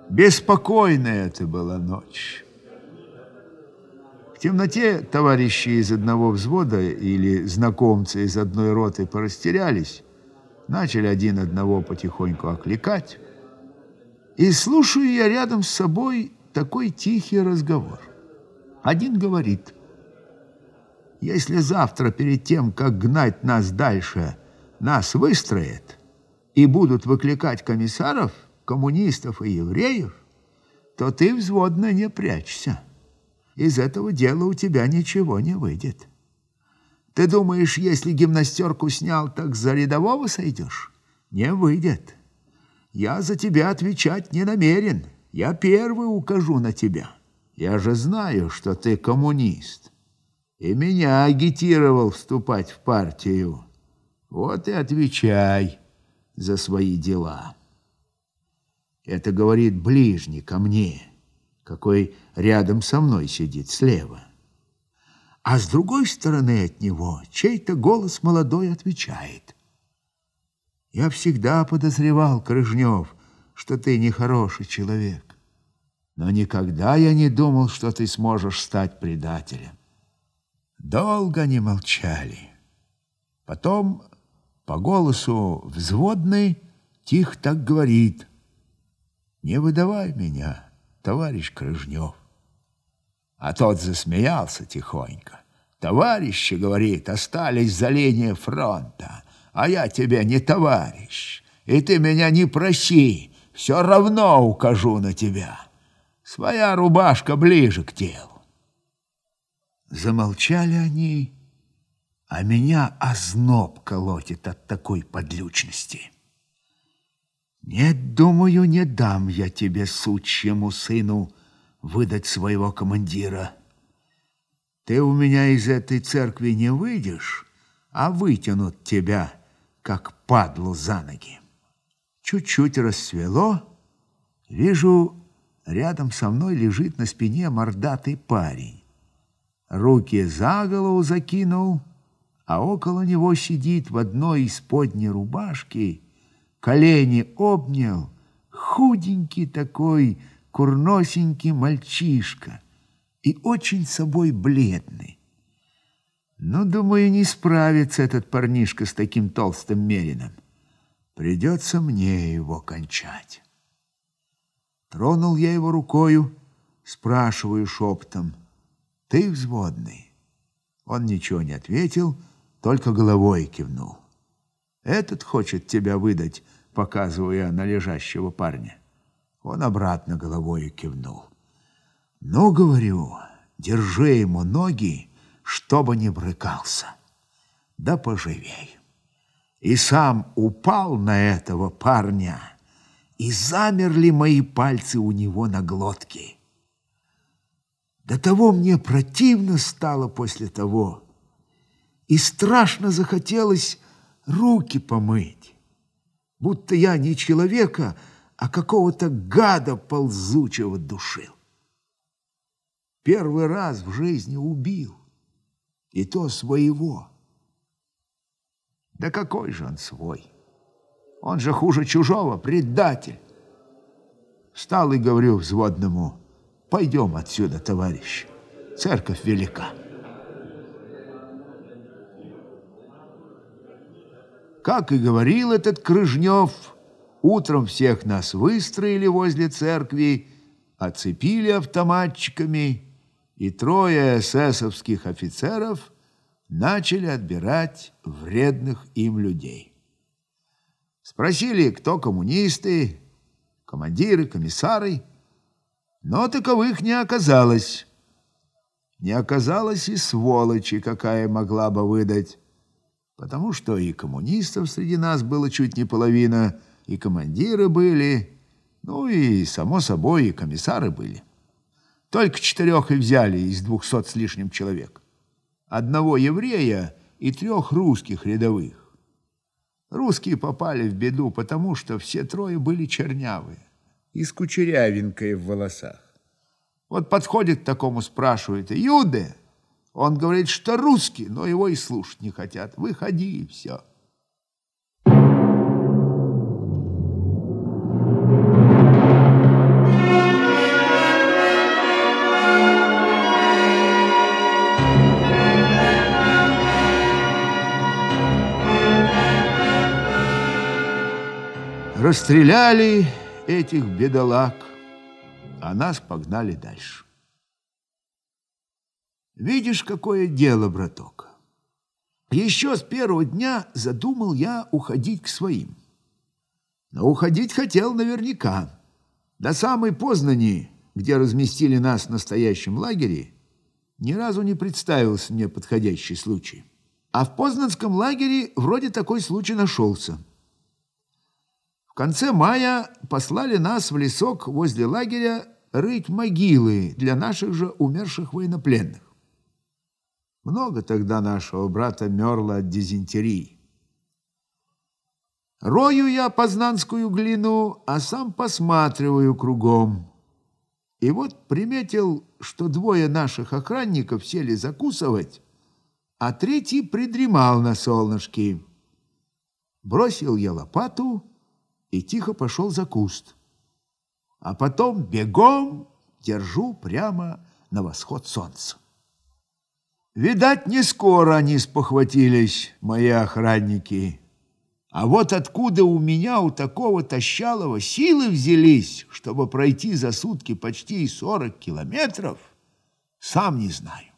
Беспокойная это была ночь. В темноте товарищи из одного взвода или знакомцы из одной роты порастерялись, начали один одного потихоньку окликать. И слушаю я рядом с собой такой тихий разговор. Один говорит: если завтра перед тем, как гнать нас дальше, нас выстроят и будут выкликать комиссаров, коммунистов и евреев, то ты, взводно, не прячься. Из этого дела у тебя ничего не выйдет. Ты думаешь, если гимнастерку снял, так за рядового сойдешь? Не выйдет. Я за тебя отвечать не намерен. Я первый укажу на тебя. Я же знаю, что ты коммунист. И меня агитировал вступать в партию. Вот и отвечай за свои дела. Это говорит ближний ко мне, какой рядом со мной сидит слева. А с другой стороны от него чей-то голос молодой отвечает: я всегда подозревал, Крыжнев, что ты нехороший человек, но никогда я не думал, что ты сможешь стать предателем. Долго они молчали. Потом по голосу взводный тихо так говорит: не выдавай меня, товарищ Крыжнев. А тот засмеялся тихонько. Товарищи, говорит, остались за линией фронта, а я тебе не товарищ, и ты меня не проси, все равно укажу на тебя. Своя рубашка ближе к телу. Замолчали они, а меня озноб колотит от такой подлючности. Нет, думаю, не дам я тебе, сучьему сыну, выдать своего командира. Ты у меня из этой церкви не выйдешь, а вытянут тебя, как падлу, за ноги. Чуть-чуть рассвело, вижу, рядом со мной лежит на спине мордатый парень. Руки за голову закинул, а около него сидит в одной из подней рубашки, колени обнял, худенький такой, курносенький мальчишка и очень собой бледный. Ну, думаю, не справится этот парнишка с таким толстым мерином. Придется мне его кончать. Тронул я его рукою, спрашиваю шепотом: ты взводный? Он ничего не ответил, только головой кивнул. Этот хочет тебя выдать, показывая на лежащего парня. Он обратно головой кивнул. Ну, говорю, держи ему ноги, чтобы не брыкался. Да поживей. И сам упал на этого парня, и замерли мои пальцы у него на глотке. До того мне противно стало после того, и страшно захотелось руки помыть, будто я не человека, а какого-то гада ползучего душил. Первый раз в жизни убил, и то своего. Да какой же он свой? Он же хуже чужого, предатель. Встал и говорю взводному: пойдем отсюда, товарищ, церковь велика. Как и говорил этот Крыжнев, утром всех нас выстроили возле церкви, оцепили автоматчиками, и трое эсэсовских офицеров начали отбирать вредных им людей. Спросили, кто коммунисты, командиры, комиссары, но таковых не оказалось. Не оказалось и сволочи, какая могла бы выдать, потому что и коммунистов среди нас было чуть не половина, и командиры были, ну и, само собой, и комиссары были. Только 4 и взяли из 200 с лишним человек. 1 еврея и 3 русских рядовых. Русские попали в беду, потому что все 3 были чернявые и с кучерявинкой в волосах. Вот подходит к такому, спрашивает: «Юде?» Он говорит, что русский, но его и слушать не хотят. Выходи, и все. Расстреляли этих бедолаг, а нас погнали дальше. Видишь, какое дело, браток. Еще с первого дня задумал я уходить к своим. Но уходить хотел наверняка. До самой Познани, где разместили нас в настоящем лагере, ни разу не представился мне подходящий случай. А в Познанском лагере вроде такой случай нашелся. В конце мая послали нас в лесок возле лагеря рыть могилы для наших же умерших военнопленных. Много тогда нашего брата мерло от дизентерии. Рою я познанскую глину, а сам посматриваю кругом. И вот приметил, что двое наших охранников сели закусывать, а третий придремал на солнышке. Бросил я лопату и тихо пошел за куст. А потом бегом держу прямо на восход солнца. Видать, не скоро они спохватились, мои охранники. А вот откуда у меня, у такого тощалого, силы взялись, чтобы пройти за сутки почти 40 километров, сам не знаю.